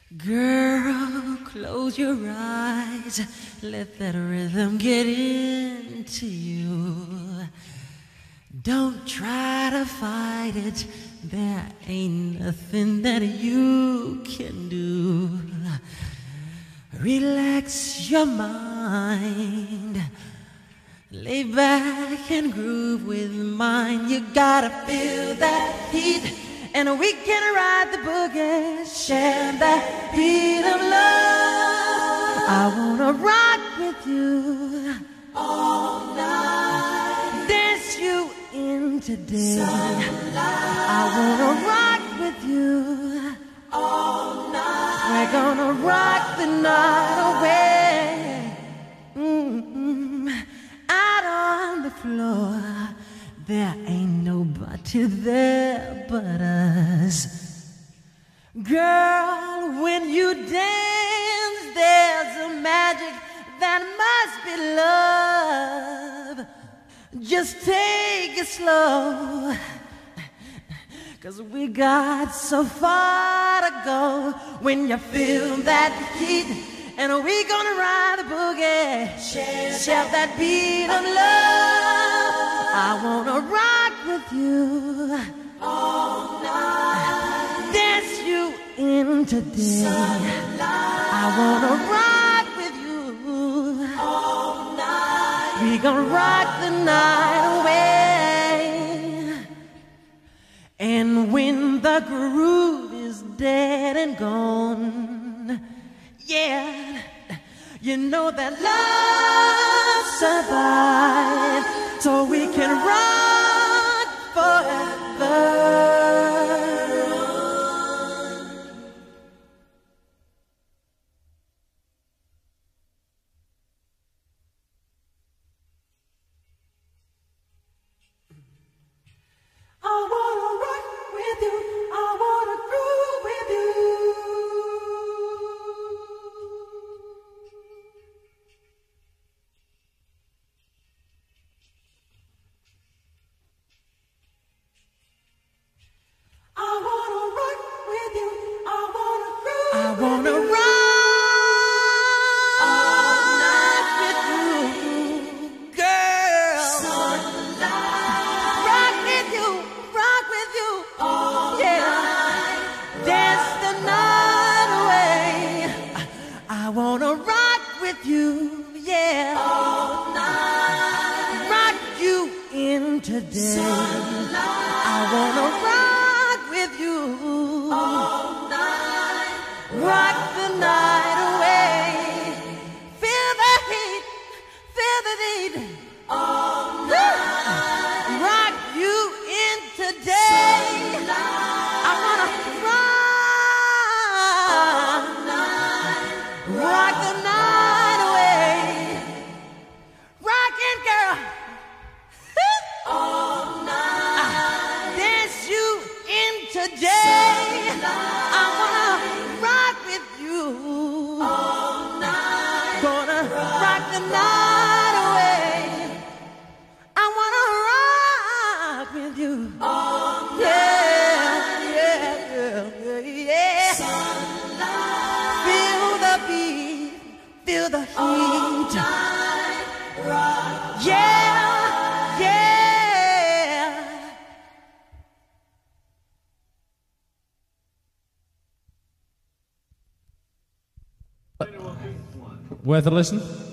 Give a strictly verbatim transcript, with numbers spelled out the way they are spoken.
Girl, close your eyes, let that rhythm get into you. Don't try to fight it, there ain't nothing that you can do. Relax your mind, lay back and groove with mine. You gotta feel that heat, and we can ride the boogie, share that beat of love. I wanna rock with you all night, dance you in today. Sunlight. I wanna rock with you all night. We're gonna rock the night away. Mm-hmm. Out on the floor, there ain't nobody there but us. Girl, when you dance, there's a magic that must be love. Just take it slow, 'cause we got so far to go. When you feel that heat, and we gonna ride the boogie, share, share that beat of love. I wanna rock with you all night, dance you in today. Sunlight. I wanna rock with you all night. We gonna rock the night away. And when the groove is dead and gone, yeah, you know that love survives, so we can rock forever. I wanna rock with you, I wanna groove with you. I wanna rock with you, I wanna groove. I wanna rock all night with you, girl. Sunlight. Rock with you, rock with you, all yeah. Night. Dance the night away. I wanna rock with you, yeah. All night. Rock you in today. Sunlight. I wanna rock with you all night, rock the night away. Feel the heat, feel the heat all night. Rock you in today. Sunlight. I wanna rock all night, rock the night away. Rockin' girl all night, dance you in today. I wanna rock with you all night, gonna rock the night away. I wanna rock with you all night, yeah, yeah, yeah, yeah. Sunlight. Feel the beat, feel the heat all night, rock. Yeah, yeah. Worth a listen?